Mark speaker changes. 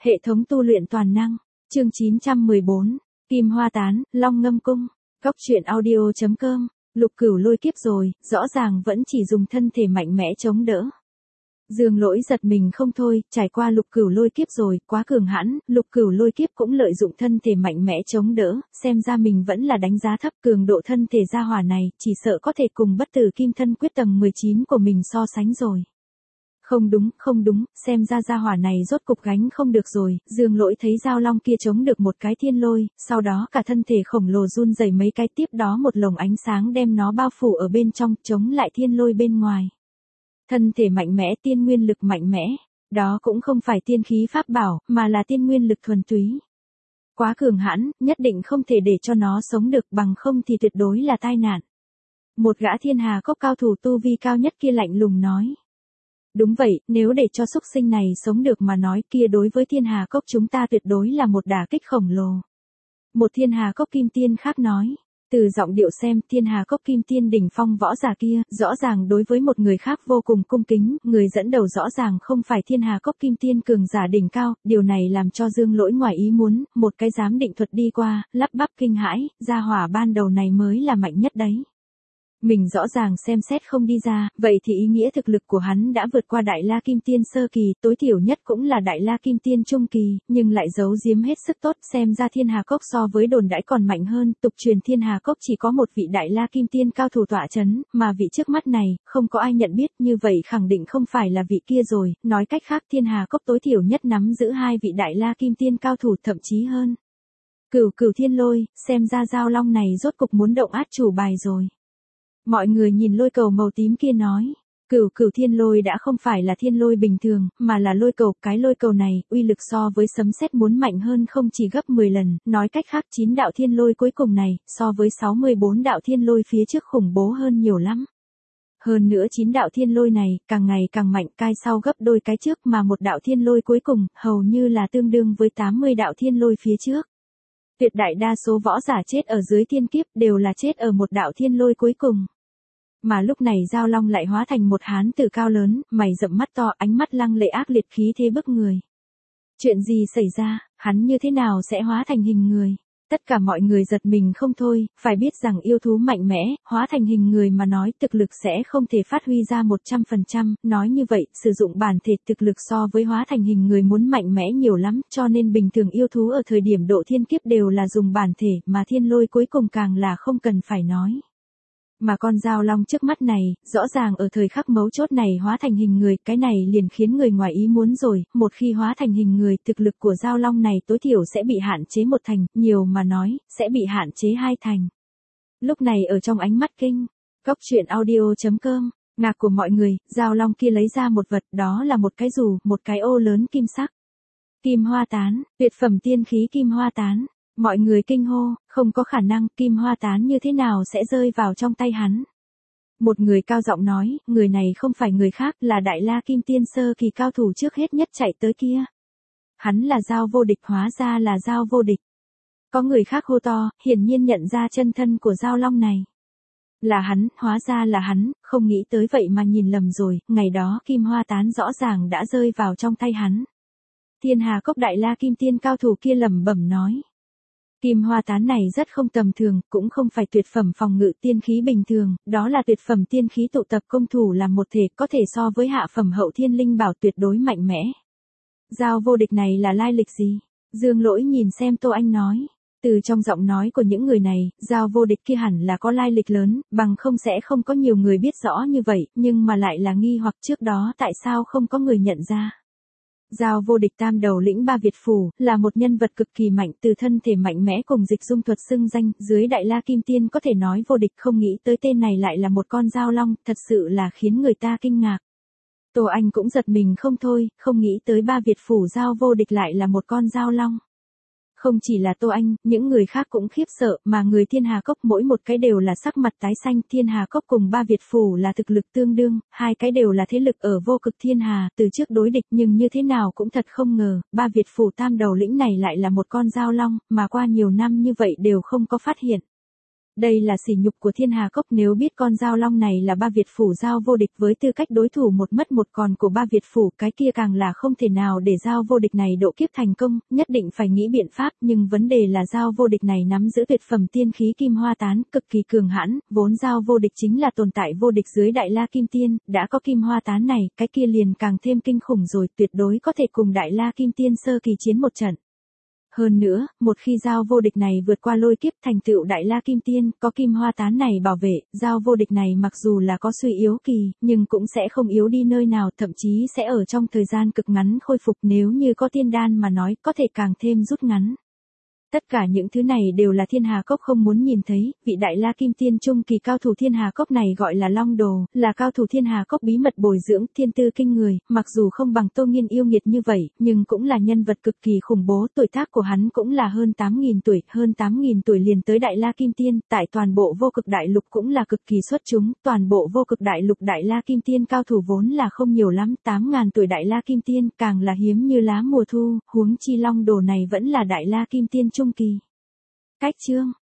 Speaker 1: Hệ thống tu luyện toàn năng, chương 914, Kim Hoa Tán, Long Ngâm Cung, Góc truyện audio.com, Lục Cửu lôi kiếp rồi, rõ ràng vẫn chỉ dùng thân thể mạnh mẽ chống đỡ. Dương Lỗi giật mình không thôi, trải qua Lục Cửu lôi kiếp rồi, quá cường hãn, Lục Cửu lôi kiếp cũng lợi dụng thân thể mạnh mẽ chống đỡ, xem ra mình vẫn là đánh giá thấp cường độ thân thể gia hỏa này, chỉ sợ có thể cùng bất tử kim thân quyết tầng 19 của mình so sánh rồi. Không đúng, xem ra gia hỏa này rốt cục gánh không được rồi, Dương Lỗi thấy Giao Long kia chống được một cái thiên lôi, sau đó cả thân thể khổng lồ run rẩy mấy cái, tiếp đó một lồng ánh sáng đem nó bao phủ ở bên trong, chống lại thiên lôi bên ngoài. Thân thể mạnh mẽ, tiên nguyên lực mạnh mẽ, đó cũng không phải tiên khí pháp bảo, mà là tiên nguyên lực thuần túy. Quá cường hãn, nhất định không thể để cho nó sống được, bằng không thì tuyệt đối là tai nạn. Một gã thiên hà cốc cao thủ tu vi cao nhất kia lạnh lùng nói. Đúng vậy, nếu để cho súc sinh này sống được mà nói kia đối với thiên hà cốc chúng ta tuyệt đối là một đả kích khổng lồ. Một thiên hà cốc kim tiên khác nói. Từ giọng điệu xem, thiên hà cốc kim tiên đỉnh phong võ giả kia, rõ ràng đối với một người khác vô cùng cung kính, người dẫn đầu rõ ràng không phải thiên hà cốc kim tiên cường giả đỉnh cao, điều này làm cho Dương Lỗi ngoài ý muốn, một cái giám định thuật đi qua, lắp bắp kinh hãi, gia hỏa ban đầu này mới là mạnh nhất đấy. Mình rõ ràng xem xét không đi ra, vậy thì ý nghĩa thực lực của hắn đã vượt qua Đại La Kim Tiên sơ kỳ, tối thiểu nhất cũng là Đại La Kim Tiên trung kỳ, nhưng lại giấu giếm hết sức tốt, xem ra thiên hà cốc so với đồn đãi còn mạnh hơn, tục truyền thiên hà cốc chỉ có một vị Đại La Kim Tiên cao thủ tọa chấn, mà vị trước mắt này, không có ai nhận biết, như vậy khẳng định không phải là vị kia rồi, nói cách khác thiên hà cốc tối thiểu nhất nắm giữ hai vị Đại La Kim Tiên cao thủ thậm chí hơn. Cửu thiên lôi, xem ra Giao Long này rốt cục muốn động át chủ bài rồi. Mọi người nhìn lôi cầu màu tím kia nói, cửu thiên lôi đã không phải là thiên lôi bình thường, mà là lôi cầu, cái lôi cầu này, uy lực so với sấm sét muốn mạnh hơn không chỉ gấp 10 lần, nói cách khác 9 đạo thiên lôi cuối cùng này, so với 64 đạo thiên lôi phía trước khủng bố hơn nhiều lắm. Hơn nữa 9 đạo thiên lôi này, càng ngày càng mạnh, cai sau gấp đôi cái trước mà một đạo thiên lôi cuối cùng, hầu như là tương đương với 80 đạo thiên lôi phía trước. Tuyệt đại đa số võ giả chết ở dưới thiên kiếp đều là chết ở một đạo thiên lôi cuối cùng. Mà lúc này Giao Long lại hóa thành một hán tử cao lớn, mày rậm mắt to, ánh mắt lăng lệ ác liệt khí thế bức người. Chuyện gì xảy ra, hắn như thế nào sẽ hóa thành hình người? Tất cả mọi người giật mình không thôi, phải biết rằng yêu thú mạnh mẽ, hóa thành hình người mà nói thực lực sẽ không thể phát huy ra 100%, nói như vậy, sử dụng bản thể thực lực so với hóa thành hình người muốn mạnh mẽ nhiều lắm, cho nên bình thường yêu thú ở thời điểm độ thiên kiếp đều là dùng bản thể, mà thiên lôi cuối cùng càng là không cần phải nói. Mà con Giao Long trước mắt này, rõ ràng ở thời khắc mấu chốt này hóa thành hình người, cái này liền khiến người ngoài ý muốn rồi, một khi hóa thành hình người, thực lực của Giao Long này tối thiểu sẽ bị hạn chế 1 thành, nhiều mà nói, sẽ bị hạn chế 2 thành. Lúc này ở trong ánh mắt kinh, Góc truyện audio.com, ngạc của mọi người, Giao Long kia lấy ra một vật, đó là một cái dù, một cái ô lớn kim sắc. Kim Hoa Tán, tuyệt phẩm tiên khí Kim Hoa Tán. Mọi người kinh hô, không có khả năng, Kim Hoa Tán như thế nào sẽ rơi vào trong tay hắn. Một người cao giọng nói, người này không phải người khác, là Đại La Kim Tiên sơ kỳ cao thủ trước hết nhất chạy tới kia. Hắn là Giao Vô Địch, hóa ra là Giao Vô Địch. Có người khác hô to, hiển nhiên nhận ra chân thân của Giao Long này. Là hắn, hóa ra là hắn, không nghĩ tới vậy mà nhìn lầm rồi, ngày đó Kim Hoa Tán rõ ràng đã rơi vào trong tay hắn. Thiên hà cốc Đại La Kim Tiên cao thủ kia lẩm bẩm nói. Kim Hoa Tán này rất không tầm thường, cũng không phải tuyệt phẩm phòng ngự tiên khí bình thường, đó là tuyệt phẩm tiên khí tụ tập công thủ làm một thể, có thể so với hạ phẩm hậu thiên linh bảo tuyệt đối mạnh mẽ. Giao Vô Địch này là lai lịch gì? Dương Lỗi nhìn xem Tô Anh nói. Từ trong giọng nói của những người này, Giao Vô Địch kia hẳn là có lai lịch lớn, bằng không sẽ không có nhiều người biết rõ như vậy, nhưng mà lại là nghi hoặc trước đó tại sao không có người nhận ra. Giao Vô Địch tam đầu lĩnh ba Việt phủ, là một nhân vật cực kỳ mạnh, từ thân thể mạnh mẽ cùng dịch dung thuật xưng danh, dưới Đại La Kim Tiên có thể nói vô địch, không nghĩ tới tên này lại là một con Giao Long, thật sự là khiến người ta kinh ngạc. Tô Anh cũng giật mình không thôi, không nghĩ tới ba Việt phủ Giao Vô Địch lại là một con Giao Long. Không chỉ là Tô Anh, những người khác cũng khiếp sợ, mà người thiên hà cốc mỗi một cái đều là sắc mặt tái xanh, thiên hà cốc cùng ba Việt phủ là thực lực tương đương, hai cái đều là thế lực ở vô cực thiên hà, từ trước đối địch nhưng như thế nào cũng thật không ngờ, ba Việt phủ tam đầu lĩnh này lại là một con Giao Long, mà qua nhiều năm như vậy đều không có phát hiện. Đây là sỉ nhục của Thiên Hà Cốc, nếu biết con Giao Long này là Ba Việt Phủ Giao vô địch với tư cách đối thủ một mất một còn của Ba Việt Phủ, cái kia càng là không thể nào để Giao vô địch này độ kiếp thành công, nhất định phải nghĩ biện pháp, nhưng vấn đề là Giao vô địch này nắm giữ tuyệt phẩm tiên khí Kim Hoa Tán, cực kỳ cường hãn, vốn Giao vô địch chính là tồn tại vô địch dưới Đại La Kim Tiên, đã có Kim Hoa Tán này, cái kia liền càng thêm kinh khủng rồi, tuyệt đối có thể cùng Đại La Kim Tiên sơ kỳ chiến một trận. Hơn nữa, một khi Giao vô địch này vượt qua lôi kiếp thành tựu Đại La Kim Tiên, có Kim Hoa Tán này bảo vệ, Giao vô địch này mặc dù là có suy yếu kỳ, nhưng cũng sẽ không yếu đi nơi nào, thậm chí sẽ ở trong thời gian cực ngắn khôi phục, nếu như có tiên đan mà nói, có thể càng thêm rút ngắn. Tất cả những thứ này đều là Thiên Hà Cốc không muốn nhìn thấy, vị Đại La Kim Tiên trung kỳ cao thủ Thiên Hà Cốc này gọi là Long Đồ, là cao thủ Thiên Hà Cốc bí mật bồi dưỡng, thiên tư kinh người, mặc dù không bằng Tô Nghiên yêu nghiệt như vậy, nhưng cũng là nhân vật cực kỳ khủng bố, tuổi tác của hắn cũng là hơn 8.000 tuổi, hơn 8.000 tuổi liền tới Đại La Kim Tiên, tại toàn bộ vô cực đại lục cũng là cực kỳ xuất chúng, toàn bộ vô cực đại lục Đại La Kim Tiên cao thủ vốn là không nhiều lắm, 8.000 tuổi Đại La Kim Tiên càng là hiếm như lá mùa thu, huống chi Long Đồ này vẫn là Đại La Kim Tiên trung kỳ. Cách chương